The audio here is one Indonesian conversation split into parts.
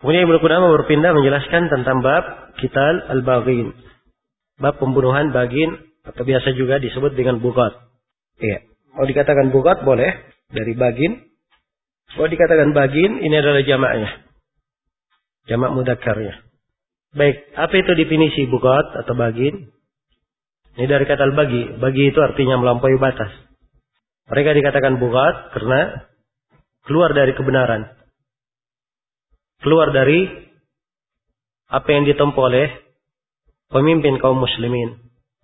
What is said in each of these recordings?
Kemudian Ibnu Qudamah berpindah menjelaskan tentang bab qital al-baghin. Bab pembunuhan baghin atau biasa juga disebut dengan bughat. Iya. Mau dikatakan bughat boleh dari baghin. Mau dikatakan baghin ini adalah jamaknya. Jamak mudzakarnya. Baik, apa itu definisi bughat atau baghin? Ini dari kata al-baghi. Baghi itu artinya melampaui batas. Mereka dikatakan bughat karena keluar dari kebenaran. Keluar dari apa yang ditempuh oleh pemimpin kaum muslimin.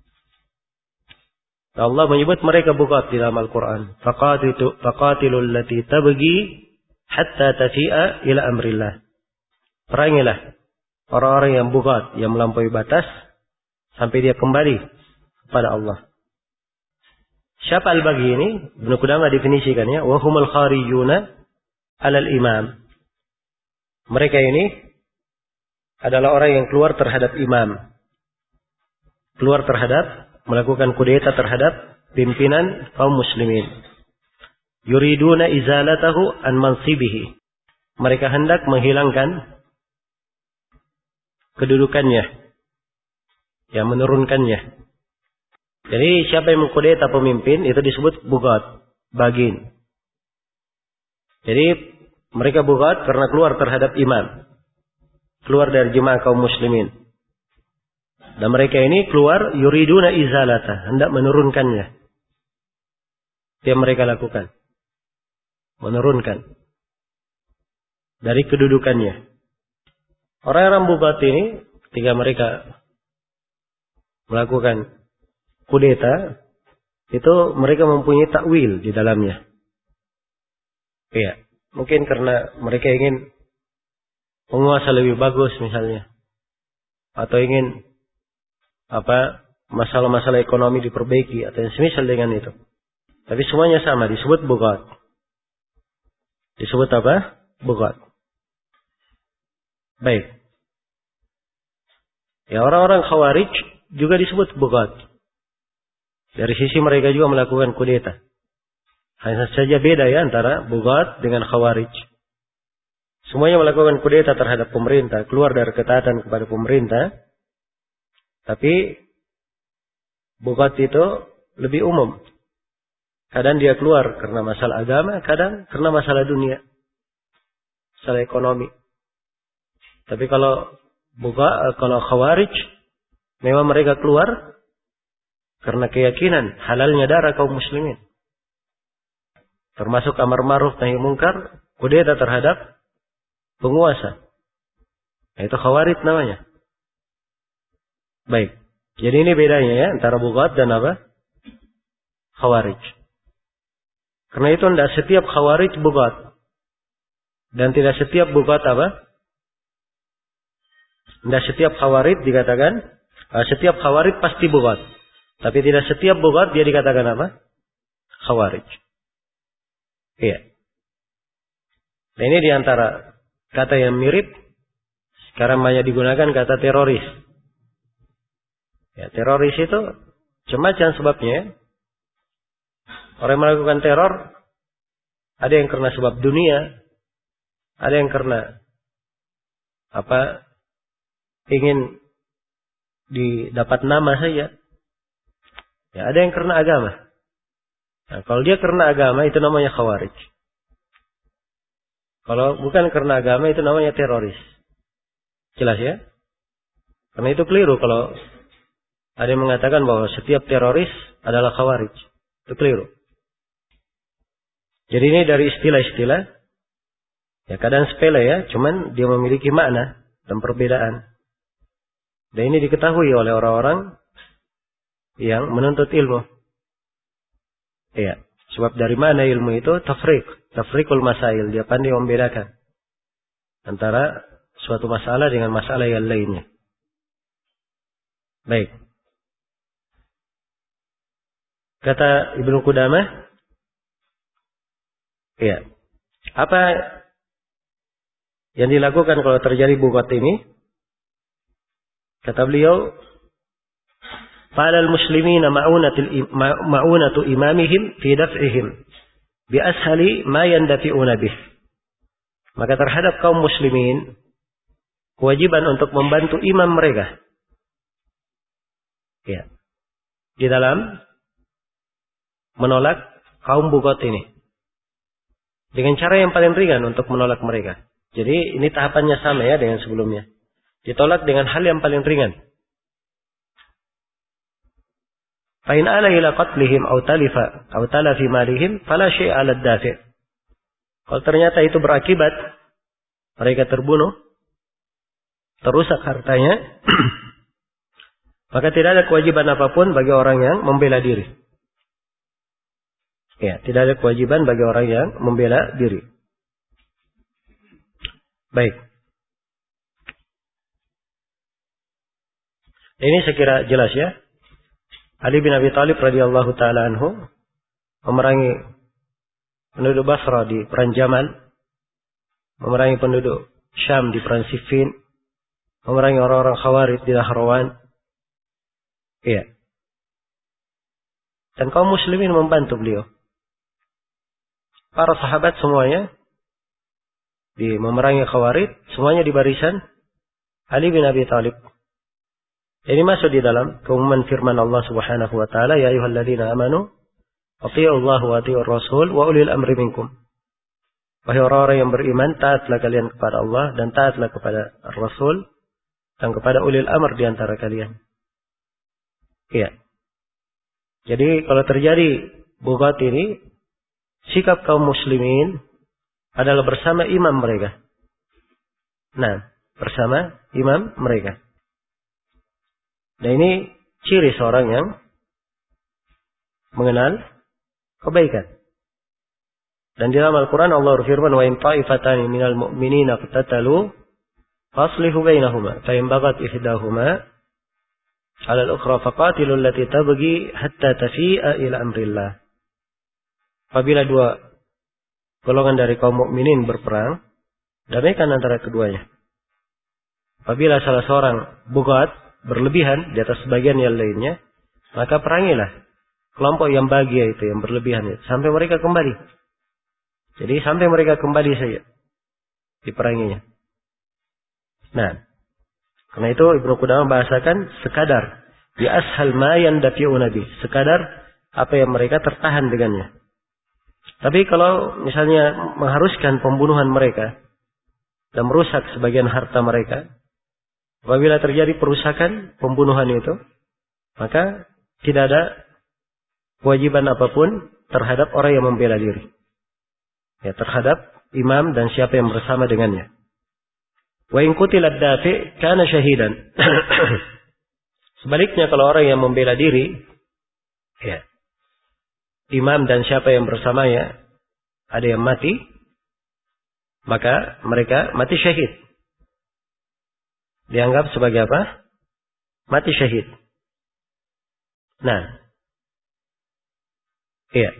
Allah menyebut mereka bughat di dalam Al-Quran. Faqatilul lati tabghi hatta tafi'a ila amrillah. Perangilah orang-orang yang bughat, yang melampaui batas sampai dia kembali kepada Allah. Siapa al-baghi ini? Ibnu Qudamah definisikannya, wa humul kharijuna 'alal imam. Mereka ini adalah orang yang keluar terhadap imam. Keluar terhadap, melakukan kudeta terhadap pimpinan kaum muslimin. Yuriduna izalatahu an mansibihi. Mereka hendak menghilangkan kedudukannya. Ya, menurunkannya. Jadi siapa yang mengkudeta pemimpin itu disebut bughat, baghin. Jadi mereka bughat karena keluar terhadap imam. Keluar dari jemaah kaum muslimin. Dan mereka ini keluar yuriduna izalata. Hendak menurunkannya. Itu yang mereka lakukan. Menurunkan. Dari kedudukannya. Orang-orang bughat ini ketika mereka melakukan kudeta. Itu mereka mempunyai takwil di dalamnya. Iya. Mungkin karena mereka ingin penguasa lebih bagus misalnya. Atau ingin masalah-masalah ekonomi diperbaiki atau yang semisal dengan itu. Tapi semuanya sama, disebut bughat. Disebut apa? Bughat. Baik. Ya, orang-orang khawarij juga disebut bughat. Dari sisi mereka juga melakukan kudeta. Hanya saja beda ya antara bughat dengan khawarij. Semuanya melakukan kudeta terhadap pemerintah, keluar dari ketaatan kepada pemerintah. Tapi bughat itu lebih umum. Kadang dia keluar karena masalah agama, kadang karena masalah dunia. Masalah ekonomi. Tapi kalau khawarij, memang mereka keluar karena keyakinan halalnya darah kaum muslimin. Termasuk amar ma'ruf nahi munkar, kudeta terhadap penguasa. Itu khawarij namanya. Baik. Jadi ini bedanya ya antara bughat dan apa? Khawarij. Karena itu tidak setiap khawarij bughat. Dan tidak setiap bughat apa? Tidak setiap khawarij dikatakan, setiap khawarij pasti bughat. Tapi tidak setiap bughat dia dikatakan apa? Khawarij. Iya. Nah, ini diantara kata yang mirip. Sekarang banyak digunakan kata teroris. Ya, teroris itu macam-macam sebabnya. Orang yang melakukan teror, ada yang karena sebab dunia, ada yang karena ingin didapat nama saja. Ya, ada yang karena agama. Nah, kalau dia karena agama itu namanya khawarij. Kalau bukan karena agama itu namanya teroris. Jelas ya? Karena itu keliru kalau ada yang mengatakan bahwa setiap teroris adalah khawarij. Itu keliru. Jadi ini dari istilah-istilah. Ya kadang sepele ya. Cuman dia memiliki makna dan perbedaan. Dan ini diketahui oleh orang-orang yang menuntut ilmu. Iya. Sebab dari mana ilmu itu? Tafriqul masail. Dia pandai membedakan antara suatu masalah dengan masalah yang lainnya. Baik. Kata Ibnu Qudamah. Iya. Apa yang dilakukan kalau terjadi bughat ini? Kata beliau. Falal muslimina ma'unatu imamihim fi daf'ihim bi ashali ma yandafi'una bih. Maka terhadap kaum muslimin kewajiban untuk membantu imam mereka. Ya. Di dalam menolak kaum bugot ini. Dengan cara yang paling ringan untuk menolak mereka. Jadi ini tahapannya sama ya dengan sebelumnya. Ditolak dengan hal yang paling ringan. Fa in ala ila qatlihim aw talafi malihim fala syai'a 'ala ad-dafi'. Kalau ternyata itu berakibat mereka terbunuh, terusak hartanya, maka tidak ada kewajiban apapun bagi orang yang membela diri. Ya, tidak ada kewajiban bagi orang yang membela diri. Baik. Ini saya kira jelas ya. Ali bin Abi Thalib radhiyallahu taala anhu memerangi penduduk Basra di perang Jamal, memerangi penduduk Syam di perang Siffin, memerangi orang-orang Khawarij di Nahrawan. Iya. Dan kaum muslimin membantu beliau. Para sahabat semuanya di memerangi Khawarij, semuanya di barisan Ali bin Abi Thalib. Ini masuk di dalam keumuman firman Allah Subhanahu wa taala, ya ayyuhalladzina amanu athi'ullaha wa athi'ur rasul wa ulil amri minkum. Wahai orang-orang yang beriman, taatlah kalian kepada Allah dan taatlah kepada Rasul dan kepada ulil amr di antara kalian. Iya. Jadi kalau terjadi bugat ini, sikap kaum muslimin adalah bersama imam mereka. Nah, bersama imam mereka. Nah ini ciri seorang yang mengenal kebaikan. Dan di dalam Al-Quran Allah berfirman, wa in ta'ifatani minal mu'minina qatatalu faslihu bainahuma fa in baghat ihdahuma 'ala al-ukhra faqatilu allati tabghi hatta tafi'a ila amrillah. Apabila dua golongan dari kaum mukminin berperang, damaikan antara keduanya. Apabila salah seorang bugat berlebihan di atas sebagian yang lainnya, maka perangilah kelompok yang bahagia itu, yang berlebihan itu, sampai mereka kembali. Jadi sampai mereka kembali saja diperanginya. Nah, karena itu Ibnu Qudamah bahasakan sekadar bi ashal ma yandafi'u nabi, sekadar apa yang mereka tertahan dengannya. Tapi kalau misalnya mengharuskan pembunuhan mereka dan merusak sebagian harta mereka, apabila terjadi perusakan pembunuhan itu, maka tidak ada kewajiban apapun terhadap orang yang membela diri. Ya, terhadap imam dan siapa yang bersama dengannya. Wa in qutila ad-dafi' kana syahidan. Sebaliknya kalau orang yang membela diri, ya, imam dan siapa yang bersamanya ada yang mati, maka mereka mati syahid. Dianggap sebagai apa? Mati syahid. Nah, iya.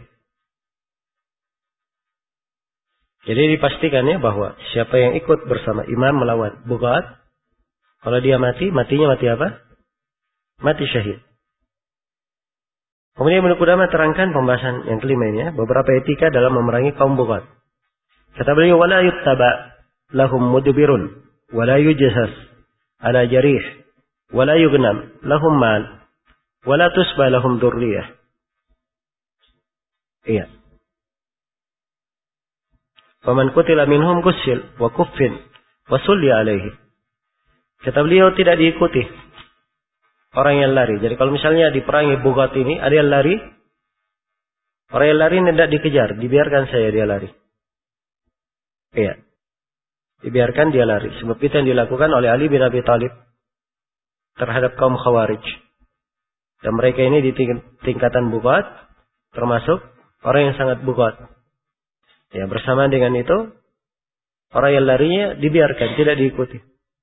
Jadi dipastikan ya bahwa siapa yang ikut bersama imam melawan bugat, kalau dia mati, matinya mati apa? Mati syahid. Kemudian Ibnu Qudamah terangkan pembahasan yang kelima ini ya, beberapa etika dalam memerangi kaum bugat. Kata beliau, wala yuttaba lahum mudbirun, wala yujsas ala jarih, wala yugnam lahum mal, wala tusba lahum dzurriyyah. Iya. Faman qutila minhum ghussil wa kuffin wa sulli alaihi. Kata beliau tidak diikuti orang yang lari. Jadi kalau misalnya diperangi bugat ini ada yang lari, orang yang lari tidak dikejar, dibiarkan saja dia lari. Iya. Dibiarkan dia lari. Sebab itu yang dilakukan oleh Ali bin Abi Thalib terhadap kaum Khawarij. Dan mereka ini di tingkatan bugat, termasuk orang yang sangat bugat. Ya, bersamaan dengan itu, orang yang larinya dibiarkan, tidak diikuti.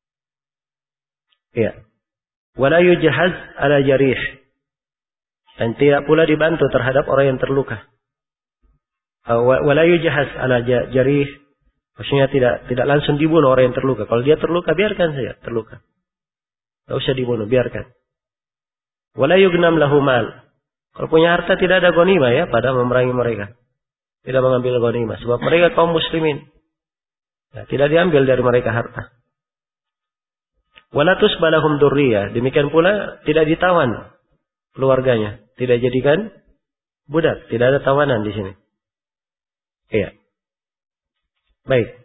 Ya. Wala yujhaz ala jarih. Dan tidak pula dibantu terhadap orang yang terluka. Wala yujhaz ala jarih. Maksudnya tidak langsung dibunuh orang yang terluka. Kalau dia terluka, biarkan saja terluka. Tidak usah dibunuh, biarkan. Wala yugnam lahu mal. Kalau punya harta tidak ada ghanimah ya pada memerangi mereka. Tidak mengambil ghanimah. Sebab mereka kaum muslimin. Ya, tidak diambil dari mereka harta. Wala tusbalahum dzurriyyah. Demikian pula tidak ditawan keluarganya, tidak jadikan budak, tidak ada tawanan di sini. Iya. Baik.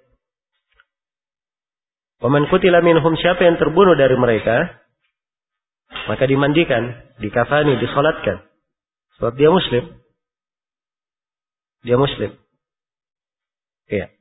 Waman qutila minhum, siapa yang terbunuh dari mereka, maka dimandikan, dikafani, disolatkan. Sebab dia muslim. Dia muslim. Iya.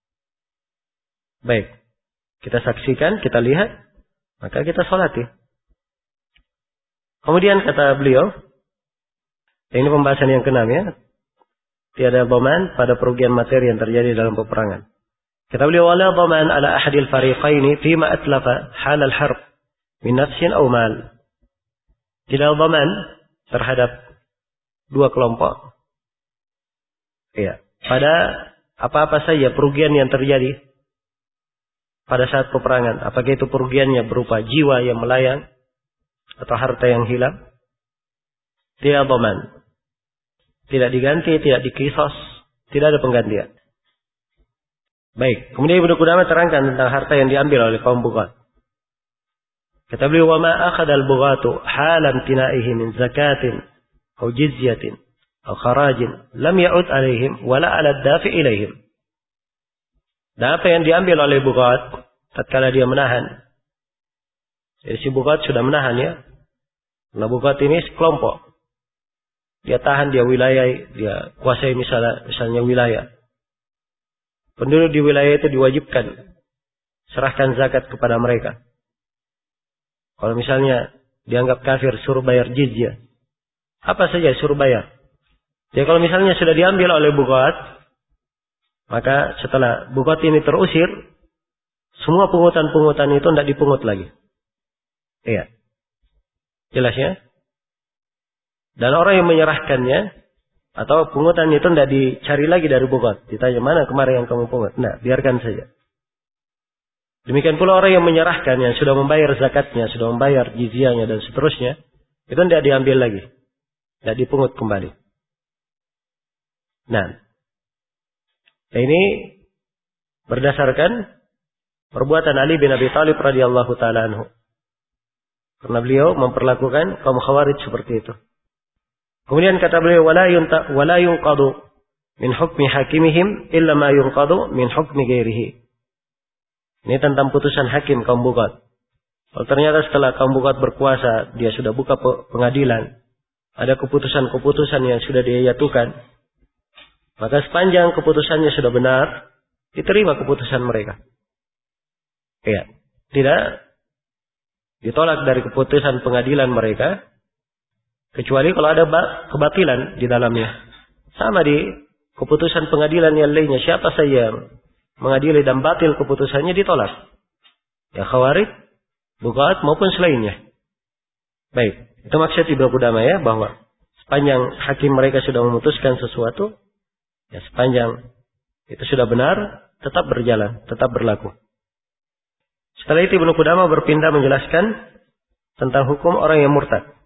Baik. Kita saksikan, kita lihat, maka kita solati. Kemudian kata beliau, ini pembahasan yang ke-6 ya. Tiada dhaman pada kerugian materi yang terjadi dalam peperangan. Kata beliau, wala dhaman ala ahadil fariqaini fima atlafa hal al-harb min nafsin aw mal. Tidak dhaman terhadap dua kelompok. Iya, pada apa-apa saja kerugian yang terjadi pada saat peperangan, apakah itu kerugiannya berupa jiwa yang melayang atau harta yang hilang, tidak dhaman. Tidak diganti, tidak dikisos, tidak ada penggantian. Baik, kemudian Ibnu Qudamah terangkan tentang harta yang diambil oleh kaum bughat. Kata beliau, wa ma akhadha al-bughatu halan tinaihi min zakatin aw jizyatin aw kharajin lam ya'ud alaihim wala 'ala ad-dafi' ilaihim. Dan apa yang diambil oleh bughat tatkala dia menahan. Jadi si bughat sudah menahan ya. Nah, bughat ini sekelompok. Dia tahan, dia wilayah, dia kuasai misalnya wilayah. Penduduk di wilayah itu diwajibkan serahkan zakat kepada mereka. Kalau misalnya dianggap kafir, suruh bayar jizyah. Apa saja suruh bayar. Jadi kalau misalnya sudah diambil oleh bughat, maka setelah bughat ini terusir, semua pungutan-pungutan itu tidak dipungut lagi. Iya. Jelas ya? Dan orang yang menyerahkannya atau pungutan itu tidak dicari lagi dari bughat. Ditanya, mana kemarin yang kamu pungut? Nah, biarkan saja. Demikian pula orang yang menyerahkan, yang sudah membayar zakatnya, sudah membayar jizyahnya dan seterusnya, itu tidak diambil lagi. Tidak dipungut kembali. Nah, ini berdasarkan perbuatan Ali bin Abi Thalib radhiyallahu taala anhu. Karena beliau memperlakukan kaum Khawarij seperti itu. Kemudian kata beliau, wala yunqadu min hukmi hakimihim illa ma yunqadu min hukmi ghairihi. Ini tentang putusan hakim kaum bughat. Kalau ternyata setelah kaum bughat berkuasa, dia sudah buka pengadilan, ada keputusan-keputusan yang sudah dia jatuhkan, maka sepanjang keputusannya sudah benar, diterima keputusan mereka. Iya, tidak ditolak dari keputusan pengadilan mereka, kecuali kalau ada kebatilan di dalamnya. Sama di keputusan pengadilan yang lainnya, siapa saja mengadili dan batil keputusannya ditolak. Ya Khawarij, bughat maupun selainnya. Baik, itu maksud Ibnu Qudamah ya, bahwa sepanjang hakim mereka sudah memutuskan sesuatu, ya sepanjang itu sudah benar, tetap berjalan, tetap berlaku. Setelah itu Ibnu Qudamah berpindah menjelaskan tentang hukum orang yang murtad.